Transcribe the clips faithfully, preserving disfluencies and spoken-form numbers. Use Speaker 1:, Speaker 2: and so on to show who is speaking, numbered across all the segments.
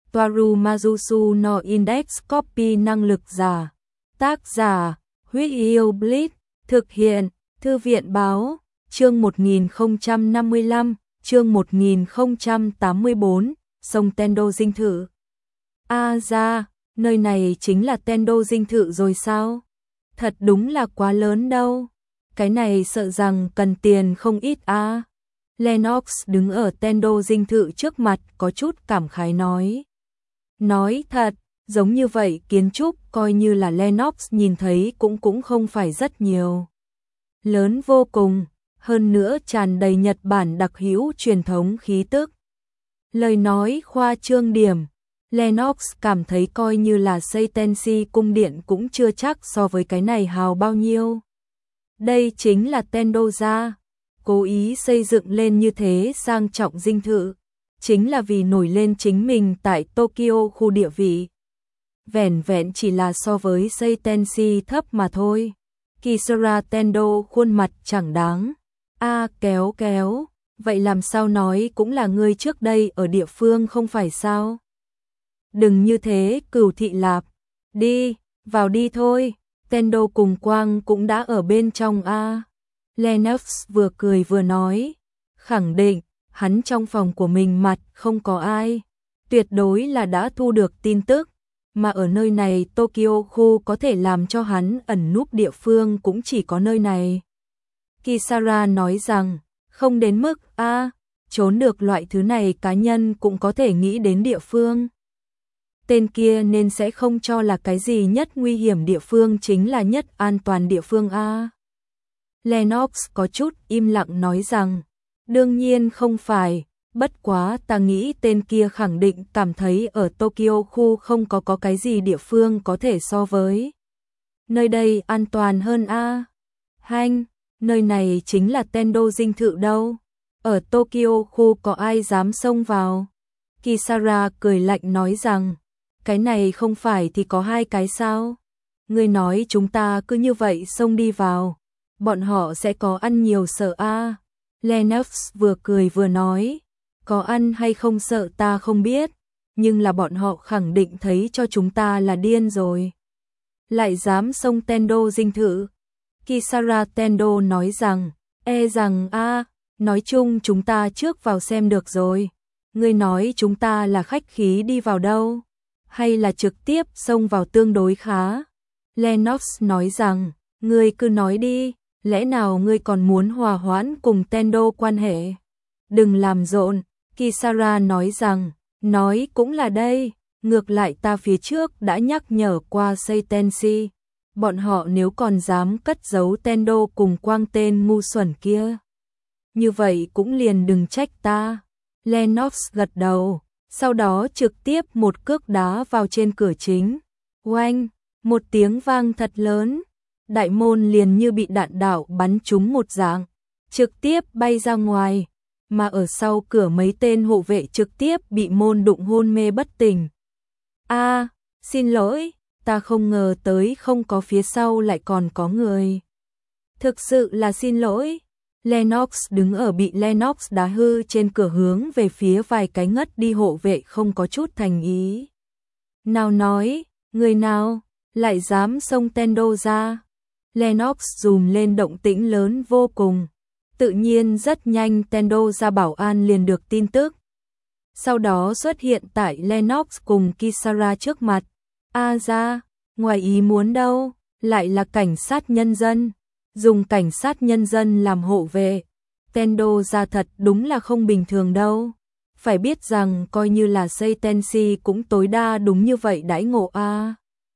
Speaker 1: Toaru Majusu no Index Copy năng lực giả. Tác giả, Huyết Yêu Bleach, thực hiện, Thư viện báo, chương một nghìn không trăm năm mươi lăm, chương một nghìn không trăm tám mươi tư, sông Tendo dinh thự. A à ra, nơi này chính là Tendo dinh thự rồi sao? Thật đúng là quá lớn đâu. Cái này sợ rằng cần tiền không ít a. À. Lennox đứng ở Tendo dinh thự trước mặt có chút cảm khái nói. Nói thật, giống như vậy kiến trúc coi như là Lennox nhìn thấy cũng cũng không phải rất nhiều. Lớn vô cùng, hơn nữa tràn đầy Nhật Bản đặc hữu truyền thống khí tức. Lời nói khoa trương điểm, Lennox cảm thấy coi như là xây Tensi cung điện cũng chưa chắc so với cái này hào bao nhiêu. Đây chính là Tendo gia, cố ý xây dựng lên như thế sang trọng dinh thự, chính là vì nổi lên chính mình tại Tokyo khu địa vị. Vẻn vẹn chỉ là so với xây Tensi thấp mà thôi. Kisara Tendo khuôn mặt chẳng đáng. A à, kéo kéo, vậy làm sao nói cũng là ngươi trước đây ở địa phương không phải sao? Đừng như thế, Cửu Thị Lạp. Đi, vào đi thôi. Tendo cùng Quang cũng đã ở bên trong a. À. Lennox vừa cười vừa nói, khẳng định hắn trong phòng của mình mặt không có ai, tuyệt đối là đã thu được tin tức, mà ở nơi này Tokyo khu có thể làm cho hắn ẩn núp địa phương cũng chỉ có nơi này. Kisara nói rằng, không đến mức a, à, trốn được loại thứ này cá nhân cũng có thể nghĩ đến địa phương. Tên kia nên sẽ không cho là cái gì nhất nguy hiểm địa phương chính là nhất an toàn địa phương a. À. Lennox có chút im lặng nói rằng, đương nhiên không phải, bất quá ta nghĩ tên kia khẳng định cảm thấy ở Tokyo khu không có có cái gì địa phương có thể so với. Nơi đây an toàn hơn a. À. Hanh, nơi này chính là Tendo dinh thự đâu. Ở Tokyo khu có ai dám xông vào? Kisara cười lạnh nói rằng, cái này không phải thì có hai cái sao? Ngươi nói chúng ta cứ như vậy xông đi vào, bọn họ sẽ có ăn nhiều sợ a. À. Lennox vừa cười vừa nói, có ăn hay không sợ ta không biết, nhưng là bọn họ khẳng định thấy cho chúng ta là điên rồi. Lại dám xông Tendo dinh thự. Kisara Tendo nói rằng, e rằng a, à, nói chung chúng ta trước vào xem được rồi. Ngươi nói chúng ta là khách khí đi vào đâu, hay là trực tiếp xông vào tương đối khá. Lennox nói rằng, ngươi cứ nói đi, lẽ nào ngươi còn muốn hòa hoãn cùng Tendo quan hệ? Đừng làm rộn, Kisara nói rằng, nói cũng là đây, ngược lại ta phía trước đã nhắc nhở qua Seitenshi, bọn họ nếu còn dám cất giấu Tendo cùng Quang tên ngu xuẩn kia. Như vậy cũng liền đừng trách ta. Lennox gật đầu, sau đó trực tiếp một cước đá vào trên cửa chính. Oanh, một tiếng vang thật lớn, đại môn liền như bị đạn đạo bắn trúng một dạng, trực tiếp bay ra ngoài, mà ở sau cửa mấy tên hộ vệ trực tiếp bị môn đụng hôn mê bất tỉnh. A, à, xin lỗi, ta không ngờ tới không có phía sau lại còn có người. Thực sự là xin lỗi. Lennox đứng ở bị Lennox đá hư trên cửa hướng về phía vài cái ngất đi hộ vệ không có chút thành ý. Nào nói, người nào, lại dám xông Tendo ra. Lennox dùm lên động tĩnh lớn vô cùng. Tự nhiên rất nhanh Tendo ra bảo an liền được tin tức. Sau đó xuất hiện tại Lennox cùng Kisara trước mặt. A ra, ngoài ý muốn đâu, lại là cảnh sát nhân dân. Dùng cảnh sát nhân dân làm hộ vệ. Tendo ra thật đúng là không bình thường đâu. Phải biết rằng coi như là Seitenshi cũng tối đa đúng như vậy đãi ngộ a. À.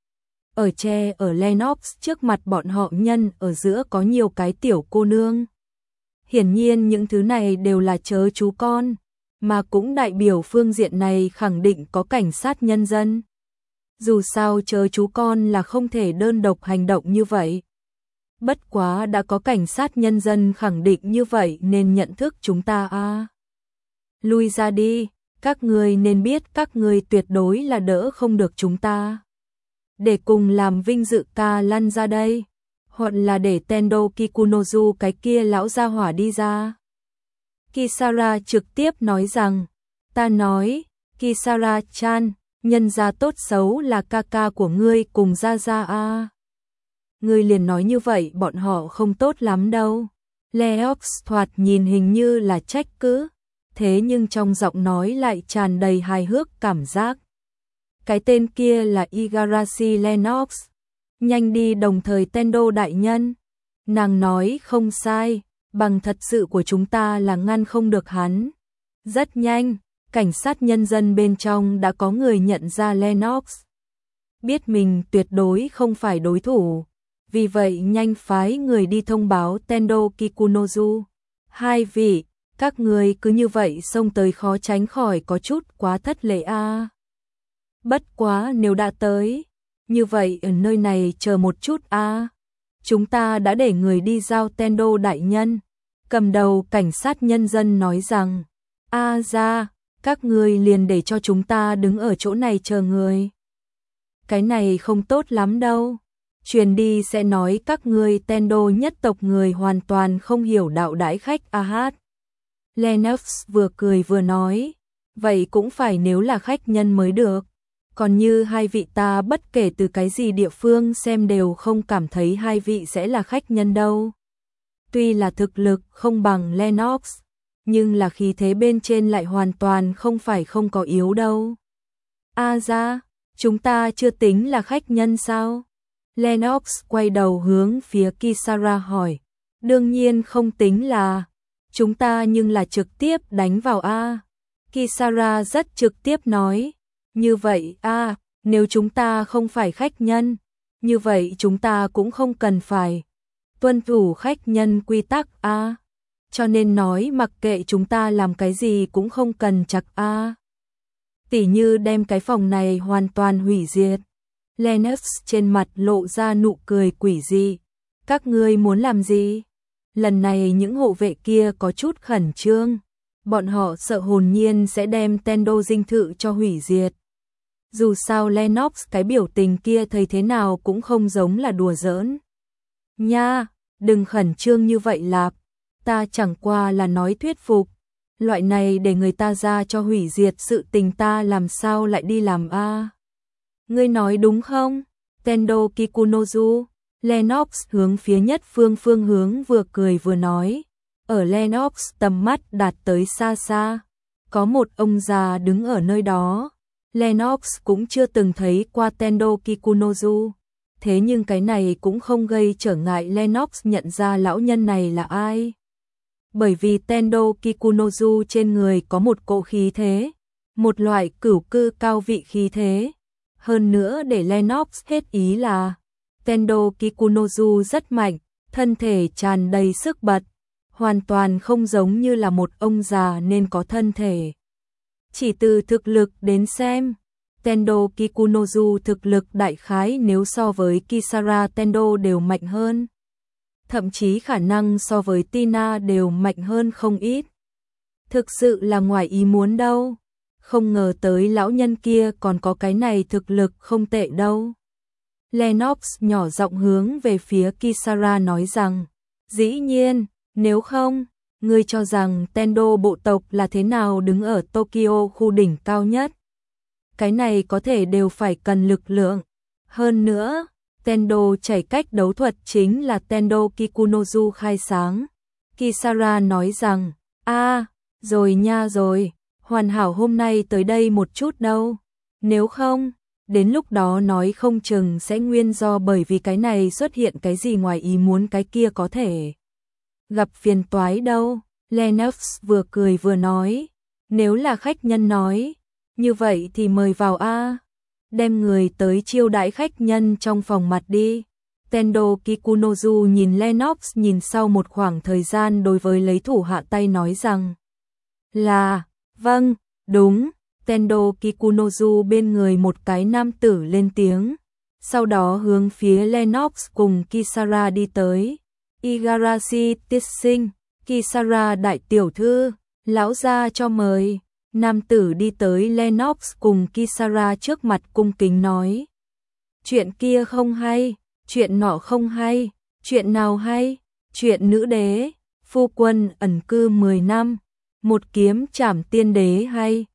Speaker 1: Ở tre ở Lennox trước mặt bọn họ nhân ở giữa có nhiều cái tiểu cô nương. Hiển nhiên những thứ này đều là chớ chú con, mà cũng đại biểu phương diện này khẳng định có cảnh sát nhân dân. Dù sao chớ chú con là không thể đơn độc hành động như vậy. Bất quá đã có cảnh sát nhân dân khẳng định như vậy nên nhận thức chúng ta a. À. Lui ra đi, các người nên biết các người tuyệt đối là đỡ không được chúng ta. Để cùng làm vinh dự ca lăn ra đây, hoặc là để Tendo Kikunozu cái kia lão gia hỏa đi ra. Kisara trực tiếp nói rằng, ta nói, Kisara-chan, nhân gia tốt xấu là ca ca của ngươi cùng gia gia a. Ngươi liền nói như vậy bọn họ không tốt lắm đâu. Leox thoạt nhìn hình như là trách cứ, thế nhưng trong giọng nói lại tràn đầy hài hước cảm giác. Cái tên kia là Igarashi Lennox. Nhanh đi đồng thời Tendo đại nhân. Nàng nói không sai, bằng thật sự của chúng ta là ngăn không được hắn. Rất nhanh, cảnh sát nhân dân bên trong đã có người nhận ra Lennox. Biết mình tuyệt đối không phải đối thủ, vì vậy nhanh phái người đi thông báo Tendo Kikunozu. Hai vị, các người cứ như vậy xông tới khó tránh khỏi có chút quá thất lễ a. À. Bất quá nếu đã tới, như vậy ở nơi này chờ một chút a. À. Chúng ta đã để người đi giao Tendo đại nhân. Cầm đầu cảnh sát nhân dân nói rằng, a ra, các người liền để cho chúng ta đứng ở chỗ này chờ người. Cái này không tốt lắm đâu. Truyền đi sẽ nói các ngươi Tendo nhất tộc người hoàn toàn không hiểu đạo đãi khách a hát. Lennox vừa cười vừa nói, vậy cũng phải nếu là khách nhân mới được. Còn như hai vị ta bất kể từ cái gì địa phương xem đều không cảm thấy hai vị sẽ là khách nhân đâu. Tuy là thực lực không bằng Lennox, nhưng là khí thế bên trên lại hoàn toàn không phải không có yếu đâu. A ra, chúng ta chưa tính là khách nhân sao? Lennox quay đầu hướng phía Kisara hỏi. Đương nhiên không tính là, chúng ta nhưng là trực tiếp đánh vào A. Kisara rất trực tiếp nói. Như vậy A, nếu chúng ta không phải khách nhân, như vậy chúng ta cũng không cần phải tuân thủ khách nhân quy tắc A. Cho nên nói mặc kệ chúng ta làm cái gì cũng không cần chặt A. Tỉ như đem cái phòng này hoàn toàn hủy diệt. Lennox trên mặt lộ ra nụ cười quỷ dị. Các ngươi muốn làm gì? Lần này những hộ vệ kia có chút khẩn trương. Bọn họ sợ hồn nhiên sẽ đem Tendo dinh thự cho hủy diệt. Dù sao Lennox cái biểu tình kia thấy thế nào cũng không giống là đùa giỡn. Nha, đừng khẩn trương như vậy lạp. Ta chẳng qua là nói thuyết phục. Loại này để người ta ra cho hủy diệt sự tình ta làm sao lại đi làm a? Ngươi nói đúng không? Tendo Kikunozu. Lennox hướng phía nhất phương phương hướng vừa cười vừa nói. Ở Lennox tầm mắt đạt tới xa xa. Có một ông già đứng ở nơi đó. Lennox cũng chưa từng thấy qua Tendo Kikunozu. Thế nhưng cái này cũng không gây trở ngại Lennox nhận ra lão nhân này là ai. Bởi vì Tendo Kikunozu trên người có một cỗ khí thế. Một loại cửu cư cao vị khí thế. Hơn nữa để Lennox hết ý là Tendo Kikunozu rất mạnh, thân thể tràn đầy sức bật, hoàn toàn không giống như là một ông già nên có thân thể. Chỉ từ thực lực đến xem, Tendo Kikunozu thực lực đại khái nếu so với Kisara Tendo đều mạnh hơn. Thậm chí khả năng so với Tina đều mạnh hơn không ít. Thực sự là ngoài ý muốn đâu. Không ngờ tới lão nhân kia còn có cái này thực lực không tệ đâu. Lennox nhỏ giọng hướng về phía Kisara nói rằng, dĩ nhiên, nếu không, ngươi cho rằng Tendo bộ tộc là thế nào đứng ở Tokyo khu đỉnh cao nhất. Cái này có thể đều phải cần lực lượng. Hơn nữa, Tendo chảy cách đấu thuật chính là Tendo Kikunozu khai sáng. Kisara nói rằng, a, rồi nha rồi, hoàn hảo hôm nay tới đây một chút đâu. Nếu không, đến lúc đó nói không chừng sẽ nguyên do bởi vì cái này xuất hiện cái gì ngoài ý muốn cái kia có thể gặp phiền toái đâu. Lennox vừa cười vừa nói, nếu là khách nhân nói, như vậy thì mời vào a. Đem người tới chiêu đãi khách nhân trong phòng mặt đi. Tendo Kikunozu nhìn Lennox nhìn sau một khoảng thời gian đối với lấy thủ hạ tay nói rằng là, vâng, đúng. Tendo Kikunozu bên người một cái nam tử lên tiếng. Sau đó hướng phía Lennox cùng Kisara đi tới. Igarashi tiết sinh, Kisara đại tiểu thư, lão gia cho mời. Nam tử đi tới Lennox cùng Kisara trước mặt cung kính nói. Chuyện kia không hay, chuyện nọ không hay, chuyện nào hay, chuyện nữ đế, phu quân ẩn cư mười năm, một kiếm trảm tiên đế hay,